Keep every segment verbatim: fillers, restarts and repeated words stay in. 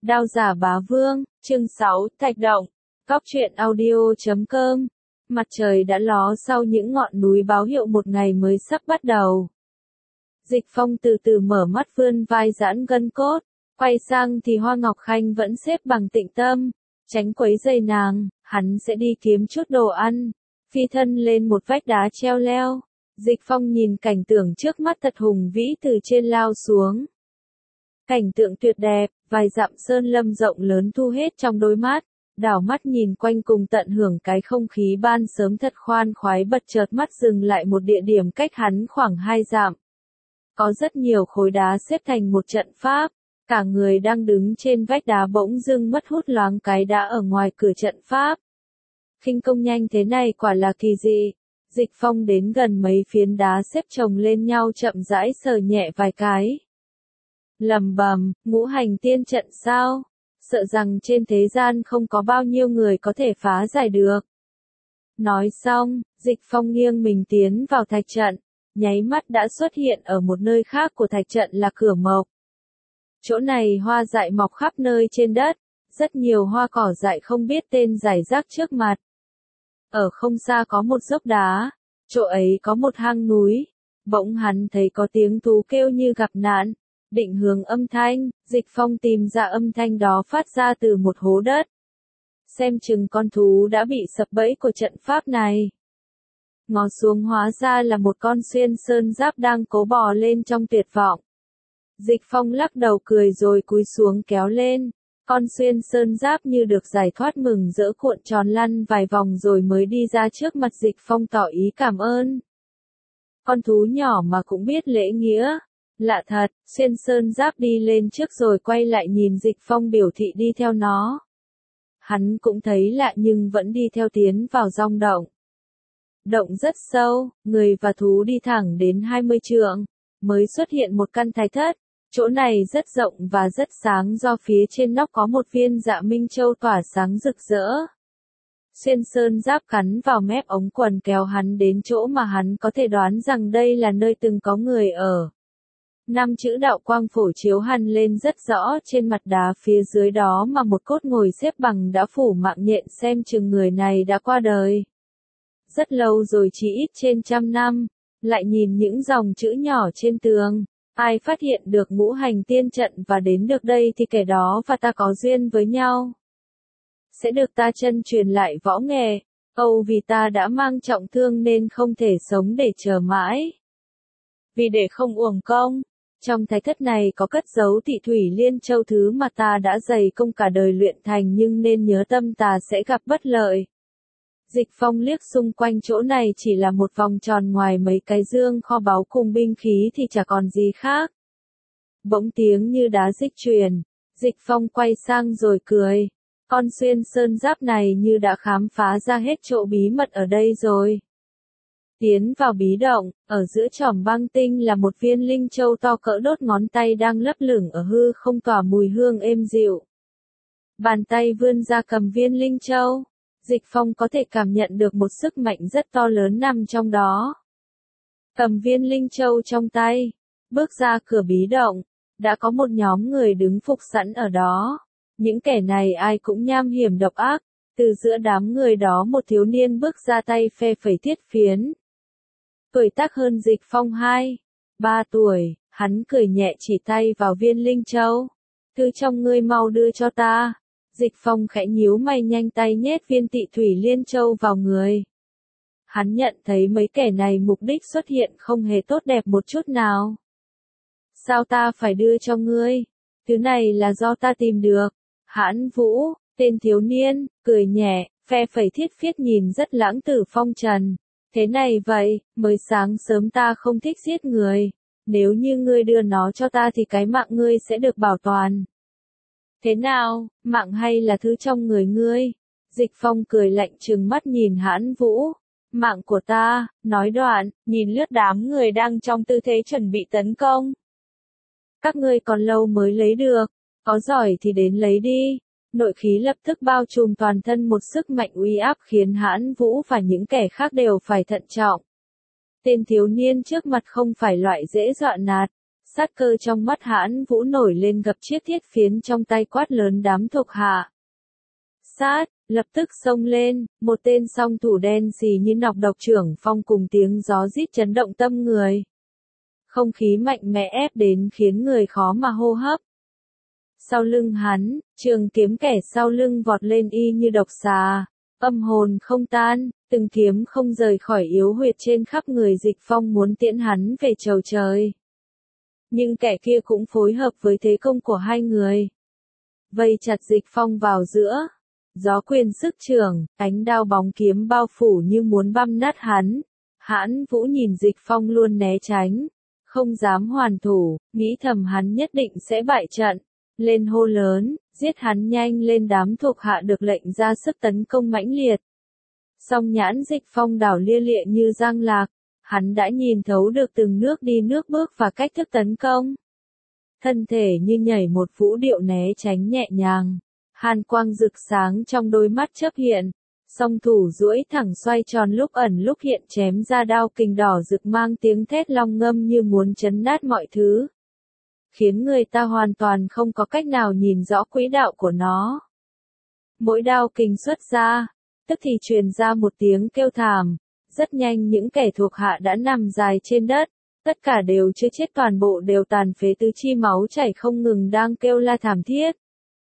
Đao giả bá vương, chương sáu, Thạch động. Cóc truyện audio chấm com. Mặt trời đã ló sau những ngọn núi báo hiệu một ngày mới sắp bắt đầu. Dịch Phong từ từ mở mắt vươn vai giãn gân cốt, quay sang thì Hoa Ngọc Khanh vẫn xếp bằng tịnh tâm, tránh quấy rầy nàng, hắn sẽ đi kiếm chút đồ ăn, phi thân lên một vách đá treo leo. Dịch Phong nhìn cảnh tượng trước mắt thật hùng vĩ từ trên lao xuống. Cảnh tượng tuyệt đẹp, vài dặm sơn lâm rộng lớn thu hết trong đôi mắt, đảo mắt nhìn quanh cùng tận hưởng cái không khí ban sớm thật khoan khoái, bật chợt mắt dừng lại một địa điểm cách hắn khoảng hai dặm. Có rất nhiều khối đá xếp thành một trận pháp, cả người đang đứng trên vách đá bỗng dưng mất hút loáng cái đã ở ngoài cửa trận pháp. Khinh công nhanh thế này quả là kỳ dị. Dịch Phong đến gần mấy phiến đá xếp chồng lên nhau chậm rãi sờ nhẹ vài cái. Lầm bầm, ngũ hành tiên trận sao? Sợ rằng trên thế gian không có bao nhiêu người có thể phá giải được. Nói xong, Dịch Phong nghiêng mình tiến vào thạch trận, nháy mắt đã xuất hiện ở một nơi khác của thạch trận là cửa mộc. Chỗ này hoa dại mọc khắp nơi trên đất, rất nhiều hoa cỏ dại không biết tên rải rác trước mặt. Ở không xa có một dốc đá, chỗ ấy có một hang núi, bỗng hắn thấy có tiếng thú kêu như gặp nạn. Định hướng âm thanh, Dịch Phong tìm ra âm thanh đó phát ra từ một hố đất. Xem chừng con thú đã bị sập bẫy của trận pháp này. Ngó xuống hóa ra là một con xuyên sơn giáp đang cố bò lên trong tuyệt vọng. Dịch Phong lắc đầu cười rồi cúi xuống kéo lên. Con xuyên sơn giáp như được giải thoát mừng rỡ cuộn tròn lăn vài vòng rồi mới đi ra trước mặt Dịch Phong tỏ ý cảm ơn. Con thú nhỏ mà cũng biết lễ nghĩa. Lạ thật, xuyên sơn giáp đi lên trước rồi quay lại nhìn Dịch Phong biểu thị đi theo nó. Hắn cũng thấy lạ nhưng vẫn đi theo tiến vào rong động. Động rất sâu, người và thú đi thẳng đến hai mươi trượng, mới xuất hiện một căn thạch thất. Chỗ này rất rộng và rất sáng do phía trên nóc có một viên dạ minh châu tỏa sáng rực rỡ. Xuyên sơn giáp cắn vào mép ống quần kéo hắn đến chỗ mà hắn có thể đoán rằng đây là nơi từng có người ở. Năm chữ đạo quang phổ chiếu hằn lên rất rõ trên mặt đá phía dưới đó mà một cốt ngồi xếp bằng đã phủ mạng nhện, xem chừng người này đã qua đời. Rất lâu rồi, chỉ ít trên trăm năm, lại nhìn những dòng chữ nhỏ trên tường. Ai phát hiện được ngũ hành tiên trận và đến được đây thì kẻ đó và ta có duyên với nhau. Sẽ được ta chân truyền lại võ nghệ, âu vì ta đã mang trọng thương nên không thể sống để chờ mãi. Vì để không uổng công. Trong thạch thất này có cất giấu Tị Thủy Liên Châu, thứ mà ta đã dày công cả đời luyện thành, nhưng nên nhớ tâm ta sẽ gặp bất lợi. Dịch Phong liếc xung quanh chỗ này chỉ là một vòng tròn, ngoài mấy cái dương kho báu cùng binh khí thì chả còn gì khác. Bỗng tiếng như đá dịch truyền, Dịch Phong quay sang rồi cười. Con xuyên sơn giáp này như đã khám phá ra hết chỗ bí mật ở đây rồi. Tiến vào bí động, ở giữa chòm băng tinh là một viên linh châu to cỡ đốt ngón tay đang lấp lửng ở hư không, tỏa mùi hương êm dịu. Bàn tay vươn ra cầm viên linh châu, Dịch Phong có thể cảm nhận được một sức mạnh rất to lớn nằm trong đó. Cầm viên linh châu trong tay, bước ra cửa bí động, đã có một nhóm người đứng phục sẵn ở đó. Những kẻ này ai cũng nham hiểm độc ác, từ giữa đám người đó một thiếu niên bước ra, tay phe phẩy thiết phiến. Tuổi tác hơn Dịch Phong hai, ba tuổi, hắn cười nhẹ chỉ tay vào viên linh châu. Thứ trong ngươi mau đưa cho ta. Dịch Phong khẽ nhíu mày, nhanh tay nhét viên Tị Thủy Liên Châu vào người. Hắn nhận thấy mấy kẻ này mục đích xuất hiện không hề tốt đẹp một chút nào. Sao ta phải đưa cho ngươi? Thứ này là do ta tìm được. Hãn Vũ, tên thiếu niên, cười nhẹ, phe phẩy thiết phiết nhìn rất lãng tử phong trần. Thế này vậy, mới sáng sớm ta không thích giết người. Nếu như ngươi đưa nó cho ta thì cái mạng ngươi sẽ được bảo toàn. Thế nào, mạng hay là thứ trong người ngươi? Dịch Phong cười lạnh trừng mắt nhìn Hãn Vũ. Mạng của ta, nói đoạn, nhìn lướt đám người đang trong tư thế chuẩn bị tấn công. Các ngươi còn lâu mới lấy được, có giỏi thì đến lấy đi. Nội khí lập tức bao trùm toàn thân, một sức mạnh uy áp khiến Hãn Vũ và những kẻ khác đều phải thận trọng. Tên thiếu niên trước mặt không phải loại dễ dọa nạt, Sát cơ trong mắt Hãn Vũ nổi lên gập chiếc thiết phiến trong tay quát lớn đám thuộc hạ. Sát, lập tức xông lên, một tên song thủ đen xì như nọc độc trưởng phong cùng tiếng gió rít chấn động tâm người. Không khí mạnh mẽ ép đến khiến người khó mà hô hấp. Sau lưng hắn, trường kiếm kẻ sau lưng vọt lên y như độc xà, âm hồn không tan, từng kiếm không rời khỏi yếu huyệt trên khắp người Dịch Phong muốn tiễn hắn về chầu trời. Nhưng kẻ kia cũng phối hợp với thế công của hai người. Vây chặt Dịch Phong vào giữa. Gió quyền sức trường, ánh đao bóng kiếm bao phủ như muốn băm nát hắn. Hãn Vũ nhìn Dịch Phong luôn né tránh, không dám hoàn thủ, nghĩ thầm hắn nhất định sẽ bại trận. Lên hô lớn, giết hắn nhanh lên, đám thuộc hạ được lệnh ra sức tấn công mãnh liệt. Song nhãn Dịch Phong đảo lia lịa như giang lạc, hắn đã nhìn thấu được từng nước đi nước bước và cách thức tấn công. Thân thể như nhảy một vũ điệu né tránh nhẹ nhàng, hàn quang rực sáng trong đôi mắt chớp hiện, song thủ duỗi thẳng xoay tròn lúc ẩn lúc hiện chém ra đao kình đỏ rực mang tiếng thét long ngâm như muốn chấn nát mọi thứ. Khiến người ta hoàn toàn không có cách nào nhìn rõ quỹ đạo của nó. Mỗi đao kình xuất ra, tức thì truyền ra một tiếng kêu thảm, rất nhanh những kẻ thuộc hạ đã nằm dài trên đất, tất cả đều chưa chết, toàn bộ đều tàn phế tứ chi máu chảy không ngừng đang kêu la thảm thiết.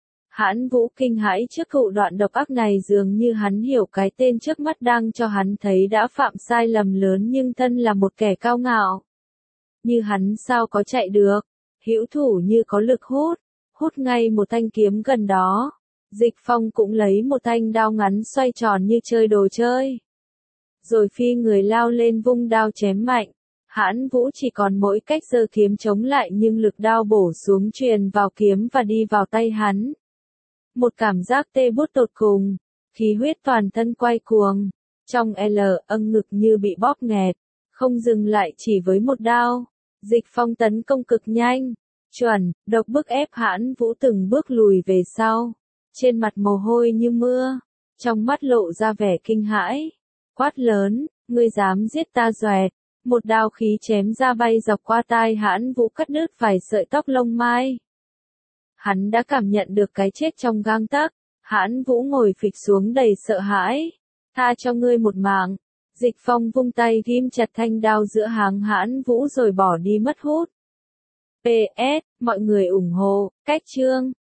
Hãn Vũ kinh hãi trước thủ đoạn độc ác này, dường như hắn hiểu cái tên trước mắt đang cho hắn thấy đã phạm sai lầm lớn, nhưng thân là một kẻ cao ngạo. Như hắn sao có chạy được, hữu thủ như có lực hút, hút ngay một thanh kiếm gần đó. Dịch Phong cũng lấy một thanh đao ngắn xoay tròn như chơi đồ chơi. Rồi phi người lao lên vung đao chém mạnh. Hãn Vũ chỉ còn mỗi cách giơ kiếm chống lại, nhưng lực đao bổ xuống truyền vào kiếm và đi vào tay hắn. Một cảm giác tê buốt tột cùng, khí huyết toàn thân quay cuồng, trong L âng ngực như bị bóp nghẹt, không dừng lại chỉ với một đao. Dịch Phong tấn công cực nhanh, chuẩn, độc bức ép Hãn Vũ từng bước lùi về sau, trên mặt mồ hôi như mưa, trong mắt lộ ra vẻ kinh hãi, quát lớn, ngươi dám giết ta doẹt, một đao khí chém ra bay dọc qua tai Hãn Vũ cắt đứt vài sợi tóc lông mai. Hắn đã cảm nhận được cái chết trong gang tấc. Hãn Vũ ngồi phịch xuống đầy sợ hãi. Tha cho ngươi một mạng. Dịch Phong vung tay ghim chặt thanh đao giữa háng Hãn Vũ rồi bỏ đi mất hút. pê ét, mọi người ủng hộ, cách chương.